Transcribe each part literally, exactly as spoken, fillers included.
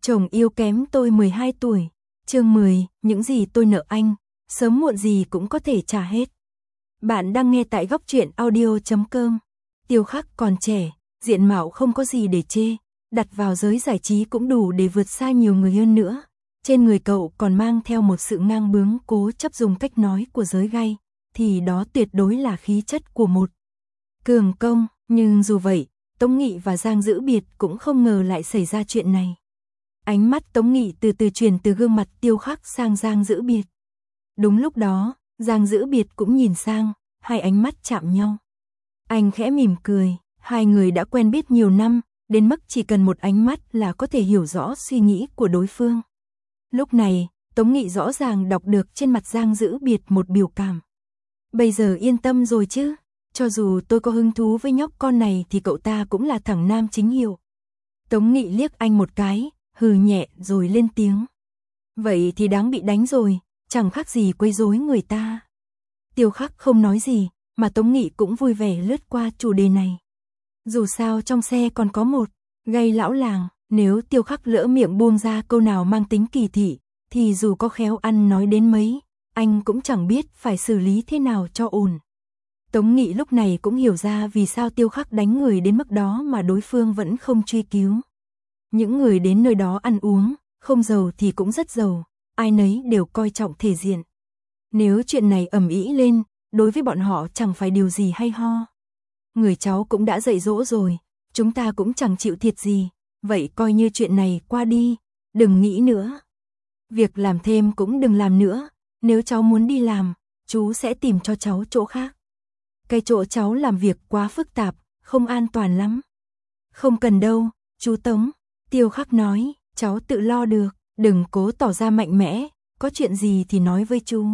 Chồng yêu kém tôi mười hai tuổi. Chương mười, những gì tôi nợ anh, sớm muộn gì cũng có thể trả hết. Bạn đang nghe tại góc truyện audio chấm com. Tiêu Khắc còn trẻ, diện mạo không có gì để chê, đặt vào giới giải trí cũng đủ để vượt xa nhiều người hơn nữa. Trên người cậu còn mang theo một sự ngang bướng cố chấp dùng cách nói của giới gay, thì đó tuyệt đối là khí chất của một cường công. Nhưng dù vậy, Tống Nghị và Giang Dữ Biệt cũng không ngờ lại xảy ra chuyện này. Ánh mắt Tống Nghị từ từ chuyển từ gương mặt Tiêu Khắc sang Giang Dữ Biệt. Đúng lúc đó, Giang Dữ Biệt cũng nhìn sang, hai ánh mắt chạm nhau. Anh khẽ mỉm cười, hai người đã quen biết nhiều năm, đến mức chỉ cần một ánh mắt là có thể hiểu rõ suy nghĩ của đối phương. Lúc này, Tống Nghị rõ ràng đọc được trên mặt Giang Dữ Biệt một biểu cảm. Bây giờ yên tâm rồi chứ, cho dù tôi có hứng thú với nhóc con này thì cậu ta cũng là thằng nam chính hiệu. Tống Nghị liếc anh một cái, hừ nhẹ rồi lên tiếng. Vậy thì đáng bị đánh rồi, chẳng khác gì quấy rối người ta. Tiêu Khắc không nói gì, mà Tống Nghị cũng vui vẻ lướt qua chủ đề này. Dù sao trong xe còn có một gay lão làng, nếu Tiêu Khắc lỡ miệng buông ra câu nào mang tính kỳ thị, thì dù có khéo ăn nói đến mấy, anh cũng chẳng biết phải xử lý thế nào cho ổn. Tống Nghị lúc này cũng hiểu ra vì sao Tiêu Khắc đánh người đến mức đó mà đối phương vẫn không truy cứu. Những người đến nơi đó ăn uống, không giàu thì cũng rất giàu, ai nấy đều coi trọng thể diện. Nếu chuyện này ầm ĩ lên, đối với bọn họ chẳng phải điều gì hay ho. Người cháu cũng đã dạy dỗ rồi, chúng ta cũng chẳng chịu thiệt gì, vậy coi như chuyện này qua đi, đừng nghĩ nữa. Việc làm thêm cũng đừng làm nữa, nếu cháu muốn đi làm, chú sẽ tìm cho cháu chỗ khác. Cái chỗ cháu làm việc quá phức tạp, không an toàn lắm. Không cần đâu, chú Tống, Tiêu Khắc nói, cháu tự lo được, đừng cố tỏ ra mạnh mẽ, có chuyện gì thì nói với chú.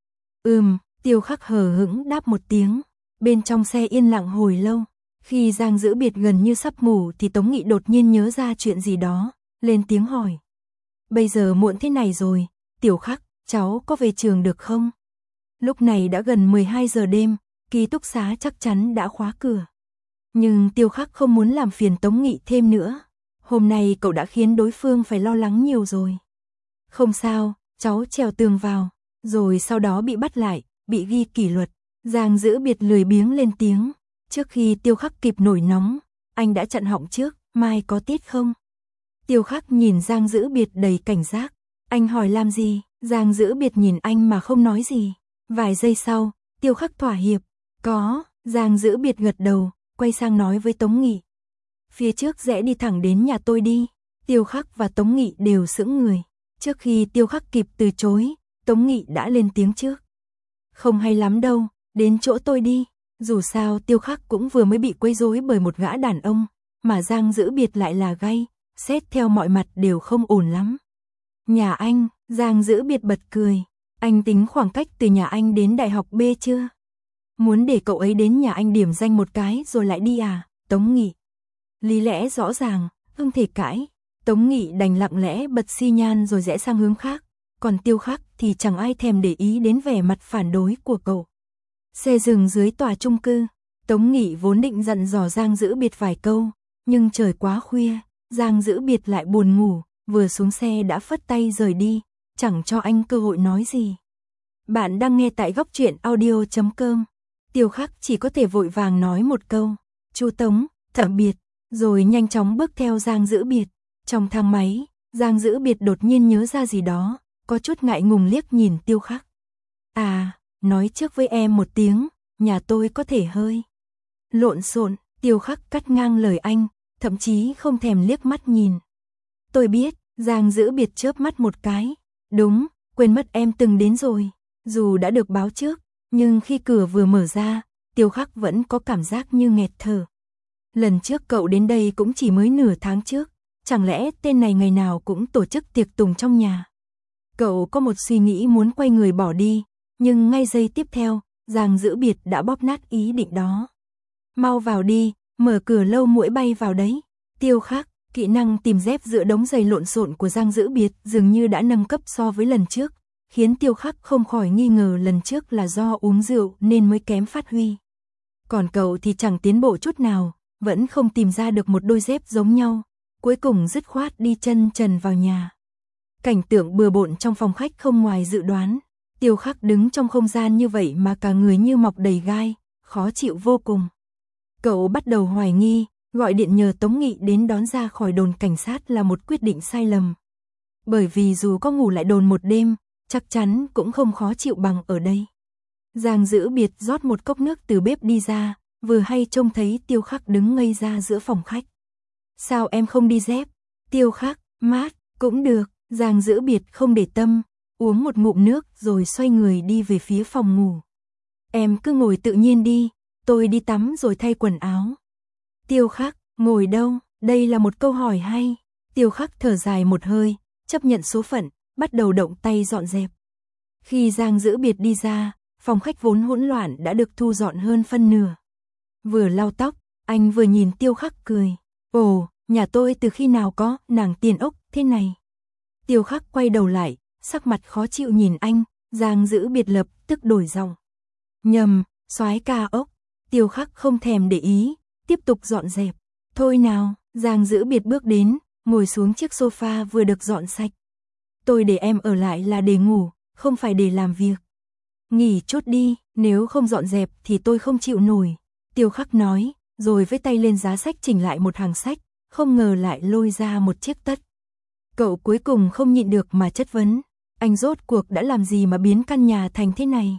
Ừm, Tiêu Khắc hờ hững đáp một tiếng, bên trong xe yên lặng hồi lâu. Khi Giang Dữ Biệt gần như sắp ngủ thì Tống Nghị đột nhiên nhớ ra chuyện gì đó, lên tiếng hỏi. Bây giờ muộn thế này rồi, Tiểu Khắc, cháu có về trường được không? Lúc này đã gần mười hai giờ đêm, ký túc xá chắc chắn đã khóa cửa. Nhưng Tiêu Khắc không muốn làm phiền Tống Nghị thêm nữa. Hôm nay cậu đã khiến đối phương phải lo lắng nhiều rồi. Không sao, cháu trèo tường vào, rồi sau đó bị bắt lại, bị ghi kỷ luật. Giang Dữ Biệt lười biếng lên tiếng. Trước khi Tiêu Khắc kịp nổi nóng, anh đã chặn họng trước, mai có tiết không? Tiêu Khắc nhìn Giang Dữ Biệt đầy cảnh giác. Anh hỏi làm gì? Giang Dữ Biệt nhìn anh mà không nói gì. Vài giây sau, Tiêu Khắc thỏa hiệp. Có, Giang Dữ Biệt gật đầu, quay sang nói với Tống Nghị. Phía trước rẽ đi thẳng đến nhà tôi đi. Tiêu Khắc và Tống Nghị đều sững người. Trước khi Tiêu Khắc kịp từ chối, Tống Nghị đã lên tiếng trước. Không hay lắm đâu, đến chỗ tôi đi. Dù sao Tiêu Khắc cũng vừa mới bị quấy rối bởi một gã đàn ông, mà Giang Dữ Biệt lại là gay, xét theo mọi mặt đều không ổn lắm. Nhà anh, Giang Dữ Biệt bật cười. Anh tính khoảng cách từ nhà anh đến đại học B chưa? Muốn để cậu ấy đến nhà anh điểm danh một cái rồi lại đi à? Tống Nghị. Lý lẽ rõ ràng, không thể cãi. Tống Nghị đành lặng lẽ bật xi nhan rồi rẽ sang hướng khác. Còn Tiêu Khắc thì chẳng ai thèm để ý đến vẻ mặt phản đối của cậu. Xe dừng dưới tòa chung cư. Tống Nghị vốn định dặn dò Giang Dữ Biệt vài câu, nhưng trời quá khuya, Giang Dữ Biệt lại buồn ngủ, vừa xuống xe đã phất tay rời đi, chẳng cho anh cơ hội nói gì. Bạn đang nghe tại góc truyện audio chấm com. Tiêu Khắc chỉ có thể vội vàng nói một câu, chú Tống, tạm biệt, rồi nhanh chóng bước theo Giang Dữ Biệt. Trong thang máy, Giang Dữ Biệt đột nhiên nhớ ra gì đó, có chút ngại ngùng liếc nhìn Tiêu Khắc. À, nói trước với em một tiếng, nhà tôi có thể hơi lộn xộn. Tiêu Khắc cắt ngang lời anh, thậm chí không thèm liếc mắt nhìn. Tôi biết, Giang Dữ Biệt chớp mắt một cái. Đúng, quên mất em từng đến rồi. Dù đã được báo trước, nhưng khi cửa vừa mở ra, Tiêu Khắc vẫn có cảm giác như nghẹt thở. Lần trước cậu đến đây cũng chỉ mới nửa tháng trước, chẳng lẽ tên này ngày nào cũng tổ chức tiệc tùng trong nhà? Cậu có một suy nghĩ muốn quay người bỏ đi, nhưng ngay giây tiếp theo, Giang Dữ Biệt đã bóp nát ý định đó. Mau vào đi, mở cửa lâu muỗi bay vào đấy. Tiêu Khắc, kỹ năng tìm dép giữa đống giày lộn xộn của Giang Dữ Biệt dường như đã nâng cấp so với lần trước, khiến Tiêu Khắc không khỏi nghi ngờ lần trước là do uống rượu nên mới kém phát huy. Còn cậu thì chẳng tiến bộ chút nào, vẫn không tìm ra được một đôi dép giống nhau. cuối cùng dứt khoát đi chân trần vào nhà. Cảnh tượng bừa bộn trong phòng khách không ngoài dự đoán. Tiêu Khắc đứng trong không gian như vậy mà cả người như mọc đầy gai, khó chịu vô cùng. Cậu bắt đầu hoài nghi, gọi điện nhờ Tống Nghị đến đón ra khỏi đồn cảnh sát là một quyết định sai lầm. Bởi vì dù có ngủ lại đồn một đêm, chắc chắn cũng không khó chịu bằng ở đây. Giang Dữ Biệt rót một cốc nước từ bếp đi ra, vừa hay trông thấy Tiêu Khắc đứng ngây ra giữa phòng khách. Sao em không đi dép? Tiêu Khắc, mát, cũng được. Giang Dữ Biệt không để tâm, uống một ngụm nước rồi xoay người đi về phía phòng ngủ. Em cứ ngồi tự nhiên đi, tôi đi tắm rồi thay quần áo. Tiêu Khắc, ngồi đâu? Đây là một câu hỏi hay. Tiêu Khắc thở dài một hơi, chấp nhận số phận, bắt đầu động tay dọn dẹp. Khi Giang Dữ Biệt đi ra, phòng khách vốn hỗn loạn đã được thu dọn hơn phân nửa. Vừa lau tóc, anh vừa nhìn Tiêu Khắc cười. Ồ, nhà tôi từ khi nào có nàng tiền ốc thế này? Tiêu Khắc quay đầu lại, sắc mặt khó chịu nhìn anh, Giang Dữ Biệt lập tức đổi giọng. Nhầm, soái ca ốc. Tiêu Khắc không thèm để ý, tiếp tục dọn dẹp. Thôi nào, Giang Dữ Biệt bước đến, ngồi xuống chiếc sofa vừa được dọn sạch. Tôi để em ở lại là để ngủ, không phải để làm việc. Nghỉ chút đi, nếu không dọn dẹp thì tôi không chịu nổi. Tiêu Khắc nói, rồi với tay lên giá sách chỉnh lại một hàng sách, không ngờ lại lôi ra một chiếc tất. Cậu cuối cùng không nhịn được mà chất vấn, anh rốt cuộc đã làm gì mà biến căn nhà thành thế này?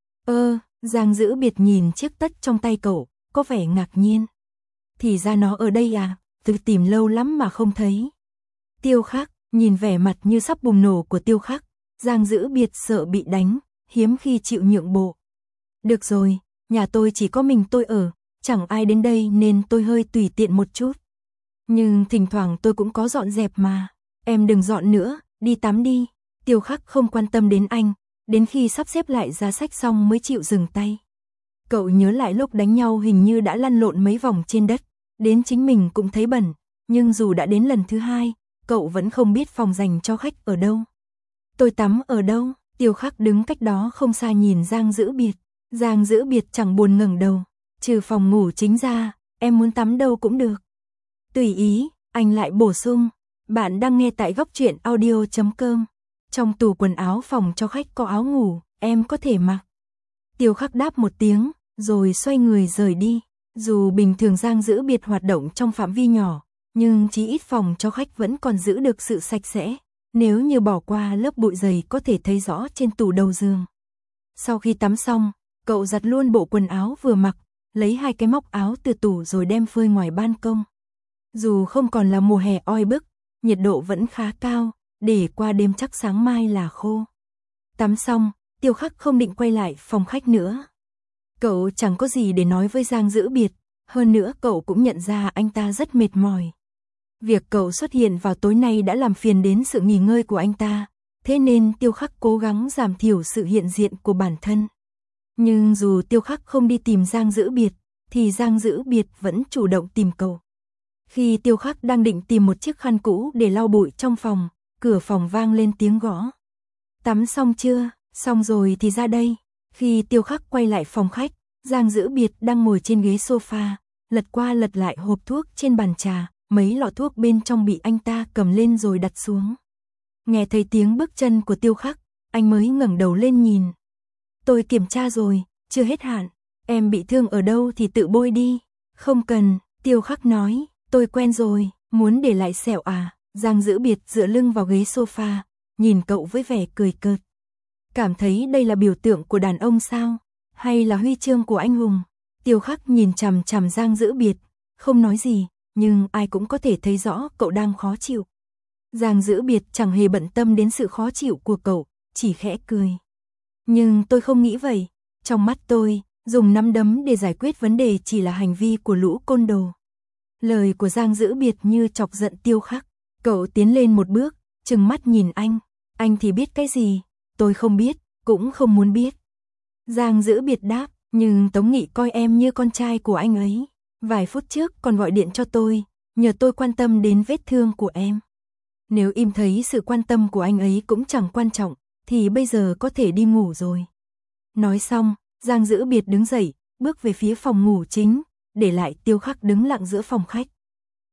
Ơ, Giang Dữ Biệt nhìn chiếc tất trong tay cậu, có vẻ ngạc nhiên. Thì ra nó ở đây à, tự tìm lâu lắm mà không thấy. Tiêu Khắc, nhìn vẻ mặt như sắp bùng nổ của Tiêu Khắc, Giang Dữ Biệt sợ bị đánh, hiếm khi chịu nhượng bộ. Được rồi, nhà tôi chỉ có mình tôi ở, chẳng ai đến đây nên tôi hơi tùy tiện một chút. Nhưng thỉnh thoảng tôi cũng có dọn dẹp mà, em đừng dọn nữa, đi tắm đi. Tiêu Khắc không quan tâm đến anh, đến khi sắp xếp lại giá sách xong mới chịu dừng tay. Cậu nhớ lại lúc đánh nhau hình như đã lăn lộn mấy vòng trên đất, đến chính mình cũng thấy bẩn, nhưng dù đã đến lần thứ hai, cậu vẫn không biết phòng dành cho khách ở đâu. Tôi tắm ở đâu? Tiêu Khắc đứng cách đó không xa nhìn Giang Dữ Biệt. Giang Dữ Biệt chẳng buồn ngẩng đầu, trừ phòng ngủ chính ra, em muốn tắm đâu cũng được. Tùy ý, anh lại bổ sung, bạn đang nghe tại góc truyện audio chấm com. Trong tủ quần áo phòng cho khách có áo ngủ, em có thể mặc. Tiêu Khắc đáp một tiếng, rồi xoay người rời đi. Dù bình thường Giang Dữ Biệt hoạt động trong phạm vi nhỏ, nhưng chí ít phòng cho khách vẫn còn giữ được sự sạch sẽ. Nếu như bỏ qua lớp bụi dày có thể thấy rõ trên tủ đầu giường. Sau khi tắm xong, cậu giặt luôn bộ quần áo vừa mặc, lấy hai cái móc áo từ tủ rồi đem phơi ngoài ban công. Dù không còn là mùa hè oi bức, nhiệt độ vẫn khá cao, để qua đêm chắc sáng mai là khô. Tắm xong, Tiêu Khắc không định quay lại phòng khách nữa. Cậu chẳng có gì để nói với Giang Dữ Biệt, hơn nữa cậu cũng nhận ra anh ta rất mệt mỏi. Việc cậu xuất hiện vào tối nay đã làm phiền đến sự nghỉ ngơi của anh ta, thế nên Tiêu Khắc cố gắng giảm thiểu sự hiện diện của bản thân. Nhưng dù Tiêu Khắc không đi tìm Giang Dữ Biệt, thì Giang Dữ Biệt vẫn chủ động tìm cậu. Khi Tiêu Khắc đang định tìm một chiếc khăn cũ để lau bụi trong phòng, cửa phòng vang lên tiếng gõ. Tắm xong chưa? Xong rồi thì ra đây. Khi Tiêu Khắc quay lại phòng khách, Giang Dữ Biệt đang ngồi trên ghế sofa, lật qua lật lại hộp thuốc trên bàn trà, mấy lọ thuốc bên trong bị anh ta cầm lên rồi đặt xuống. Nghe thấy tiếng bước chân của Tiêu Khắc, anh mới ngẩng đầu lên nhìn. Tôi kiểm tra rồi, chưa hết hạn, em bị thương ở đâu thì tự bôi đi. Không cần, Tiêu Khắc nói, tôi quen rồi, muốn để lại sẹo à? Giang Dữ Biệt dựa lưng vào ghế sofa, nhìn cậu với vẻ cười cợt. Cảm thấy đây là biểu tượng của đàn ông sao? Hay là huy chương của anh hùng? Tiêu Khắc nhìn chằm chằm Giang Dữ Biệt, không nói gì, nhưng ai cũng có thể thấy rõ cậu đang khó chịu. Giang Dữ Biệt chẳng hề bận tâm đến sự khó chịu của cậu, chỉ khẽ cười. Nhưng tôi không nghĩ vậy, trong mắt tôi, dùng nắm đấm để giải quyết vấn đề chỉ là hành vi của lũ côn đồ. Lời của Giang Dữ Biệt như chọc giận Tiêu Khắc, cậu tiến lên một bước, trừng mắt nhìn anh, anh thì biết cái gì, tôi không biết, cũng không muốn biết. Giang Dữ Biệt đáp, nhưng Tống Nghị coi em như con trai của anh ấy, vài phút trước còn gọi điện cho tôi, nhờ tôi quan tâm đến vết thương của em. Nếu im thấy sự quan tâm của anh ấy cũng chẳng quan trọng, thì bây giờ có thể đi ngủ rồi. Nói xong, Giang Dữ Biệt đứng dậy, bước về phía phòng ngủ chính, để lại Tiêu Khắc đứng lặng giữa phòng khách.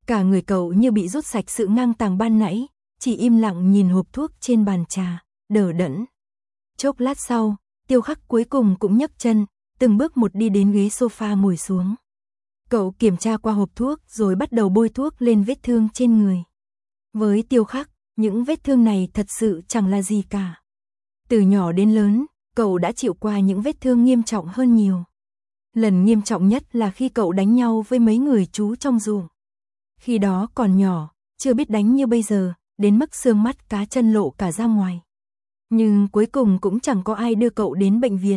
Cả người cậu như bị rút sạch sự ngang tàng ban nãy, chỉ im lặng nhìn hộp thuốc trên bàn trà, đờ đẫn. Chốc lát sau, Tiêu Khắc cuối cùng cũng nhấc chân, từng bước một đi đến ghế sofa ngồi xuống. Cậu kiểm tra qua hộp thuốc rồi bắt đầu bôi thuốc lên vết thương trên người. Với Tiêu Khắc, những vết thương này thật sự chẳng là gì cả. Từ nhỏ đến lớn, cậu đã chịu qua những vết thương nghiêm trọng hơn nhiều. Lần nghiêm trọng nhất là khi cậu đánh nhau với mấy người chú trong ruộng. Khi đó còn nhỏ, chưa biết đánh như bây giờ, đến mức xương mắt cá chân lộ cả ra ngoài. Nhưng cuối cùng cũng chẳng có ai đưa cậu đến bệnh viện.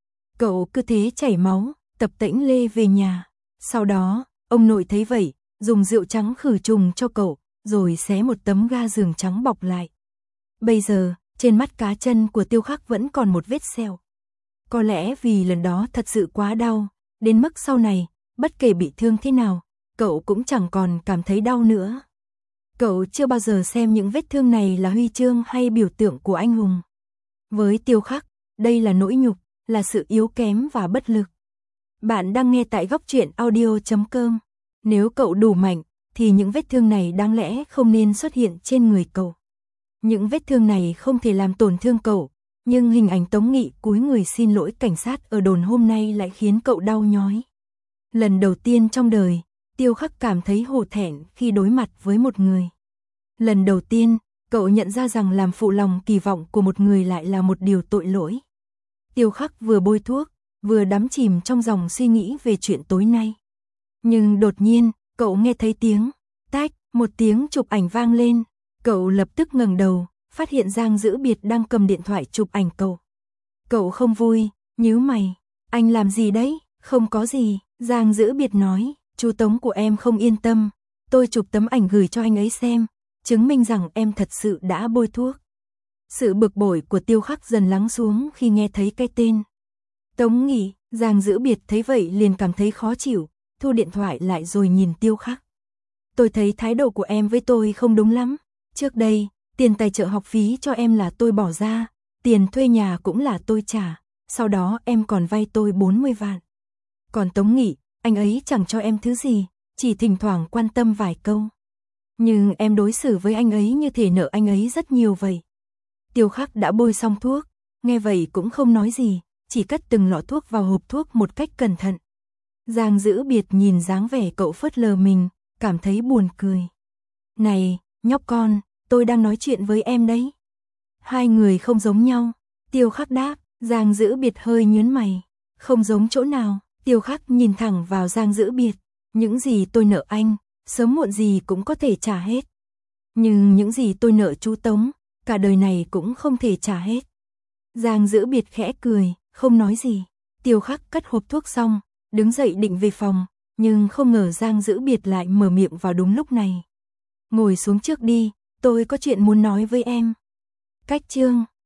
Cậu cứ thế chảy máu, tập tễnh lê về nhà. Sau đó, ông nội thấy vậy, dùng rượu trắng khử trùng cho cậu, rồi xé một tấm ga giường trắng bọc lại. Bây giờ, trên mắt cá chân của Tiêu Khắc vẫn còn một vết sẹo. Có lẽ vì lần đó thật sự quá đau, đến mức sau này, bất kể bị thương thế nào, cậu cũng chẳng còn cảm thấy đau nữa. Cậu chưa bao giờ xem những vết thương này là huy chương hay biểu tượng của anh hùng. Với Tiêu Khắc, đây là nỗi nhục, là sự yếu kém và bất lực. Bạn đang nghe tại góc truyện audio chấm com. Nếu cậu đủ mạnh, thì những vết thương này đáng lẽ không nên xuất hiện trên người cậu. Những vết thương này không thể làm tổn thương cậu, nhưng hình ảnh Tống Nghị cúi người xin lỗi cảnh sát ở đồn hôm nay lại khiến cậu đau nhói. Lần đầu tiên trong đời, Tiêu Khắc cảm thấy hổ thẹn khi đối mặt với một người. Lần đầu tiên, cậu nhận ra rằng làm phụ lòng kỳ vọng của một người lại là một điều tội lỗi. Tiêu Khắc vừa bôi thuốc, vừa đắm chìm trong dòng suy nghĩ về chuyện tối nay. Nhưng đột nhiên, cậu nghe thấy tiếng tách, một tiếng chụp ảnh vang lên. Cậu lập tức ngẩng đầu, phát hiện Giang Dữ Biệt đang cầm điện thoại chụp ảnh cậu. Cậu không vui, nhíu mày. Anh làm gì đấy? Không có gì, Giang Dữ Biệt nói. Chú Tống của em không yên tâm. Tôi chụp tấm ảnh gửi cho anh ấy xem, chứng minh rằng em thật sự đã bôi thuốc. Sự bực bội của Tiêu Khắc dần lắng xuống khi nghe thấy cái tên Tống Nghị. Giang Dữ Biệt thấy vậy liền cảm thấy khó chịu, thu điện thoại lại rồi nhìn Tiêu Khắc. Tôi thấy thái độ của em với tôi không đúng lắm. Trước đây, tiền tài trợ học phí cho em là tôi bỏ ra, tiền thuê nhà cũng là tôi trả, sau đó em còn vay tôi bốn mươi vạn. Còn Tống Nghị, anh ấy chẳng cho em thứ gì, chỉ thỉnh thoảng quan tâm vài câu. Nhưng em đối xử với anh ấy như thể nợ anh ấy rất nhiều vậy. Tiêu Khắc đã bôi xong thuốc, nghe vậy cũng không nói gì, chỉ cất từng lọ thuốc vào hộp thuốc một cách cẩn thận. Giang Dữ Biệt nhìn dáng vẻ cậu phớt lờ mình, cảm thấy buồn cười. Này, nhóc con, tôi đang nói chuyện với em đấy. Hai người không giống nhau. Tiêu Khắc đáp. Giang Dữ Biệt hơi nhướng mày. Không giống chỗ nào? Tiêu Khắc nhìn thẳng vào Giang Dữ Biệt. Những gì tôi nợ anh, sớm muộn gì cũng có thể trả hết. Nhưng những gì tôi nợ chú Tống, cả đời này cũng không thể trả hết. Giang Dữ Biệt khẽ cười, không nói gì. Tiêu Khắc cất hộp thuốc xong, đứng dậy định về phòng, nhưng không ngờ Giang Dữ Biệt lại mở miệng vào đúng lúc này. Ngồi xuống trước đi, tôi có chuyện muốn nói với em. Cách chương